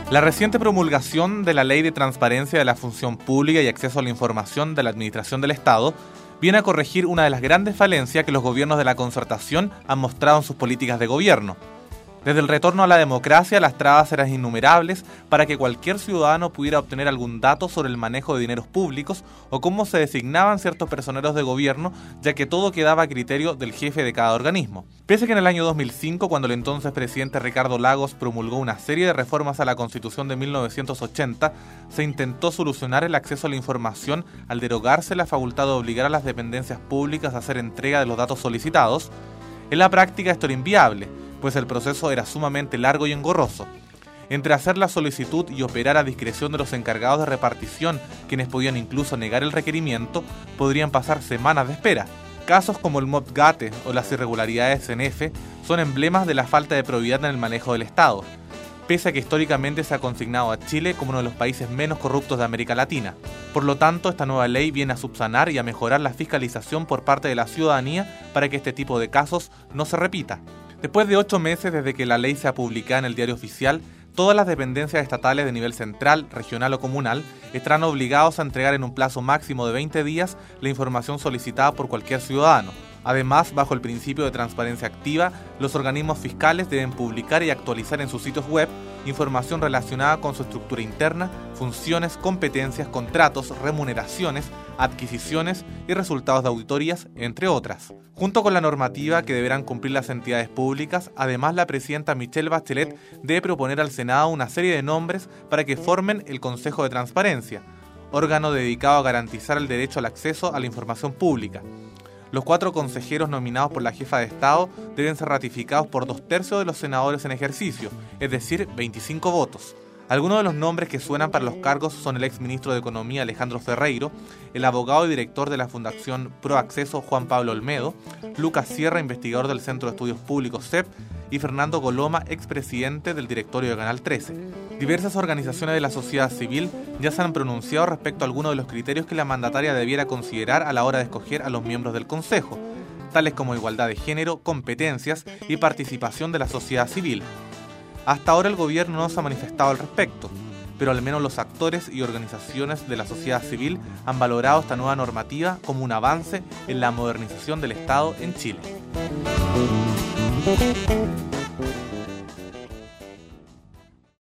La reciente promulgación de la Ley de Transparencia de la Función Pública y Acceso a la Información de la Administración del Estado viene a corregir una de las grandes falencias que los gobiernos de la concertación han mostrado en sus políticas de gobierno. Desde el retorno a la democracia, las trabas eran innumerables para que cualquier ciudadano pudiera obtener algún dato sobre el manejo de dineros públicos o cómo se designaban ciertos personeros de gobierno, ya que todo quedaba a criterio del jefe de cada organismo. Pese a que en el año 2005, cuando el entonces presidente Ricardo Lagos promulgó una serie de reformas a la Constitución de 1980, se intentó solucionar el acceso a la información al derogarse la facultad de obligar a las dependencias públicas a hacer entrega de los datos solicitados, en la práctica esto era inviable, pues el proceso era sumamente largo y engorroso. Entre hacer la solicitud y operar a discreción de los encargados de repartición, quienes podían incluso negar el requerimiento, podrían pasar semanas de espera. Casos como el MOPGATE o las irregularidades en F son emblemas de la falta de probidad en el manejo del Estado, pese a que históricamente se ha consignado a Chile como uno de los países menos corruptos de América Latina. Por lo tanto, esta nueva ley viene a subsanar y a mejorar la fiscalización por parte de la ciudadanía para que este tipo de casos no se repita. Después de 8 meses desde que la ley sea publicada en el Diario Oficial, todas las dependencias estatales de nivel central, regional o comunal estarán obligados a entregar en un plazo máximo de 20 días la información solicitada por cualquier ciudadano. Además, bajo el principio de transparencia activa, los organismos fiscales deben publicar y actualizar en sus sitios web información relacionada con su estructura interna, funciones, competencias, contratos, remuneraciones, adquisiciones y resultados de auditorías, entre otras. Junto con la normativa que deberán cumplir las entidades públicas, además la presidenta Michelle Bachelet debe proponer al Senado una serie de nombres para que formen el Consejo de Transparencia, órgano dedicado a garantizar el derecho al acceso a la información pública. Los 4 consejeros nominados por la jefa de Estado deben ser ratificados por 2/3 de los senadores en ejercicio, es decir, 25 votos. Algunos de los nombres que suenan para los cargos son el exministro de Economía Alejandro Ferreiro, el abogado y director de la Fundación Pro Acceso Juan Pablo Olmedo, Lucas Sierra, investigador del Centro de Estudios Públicos CEP, y Fernando Coloma, expresidente del directorio de Canal 13. Diversas organizaciones de la sociedad civil ya se han pronunciado respecto a algunos de los criterios que la mandataria debiera considerar a la hora de escoger a los miembros del Consejo, tales como igualdad de género, competencias y participación de la sociedad civil. Hasta ahora el gobierno no se ha manifestado al respecto, pero al menos los actores y organizaciones de la sociedad civil han valorado esta nueva normativa como un avance en la modernización del Estado en Chile.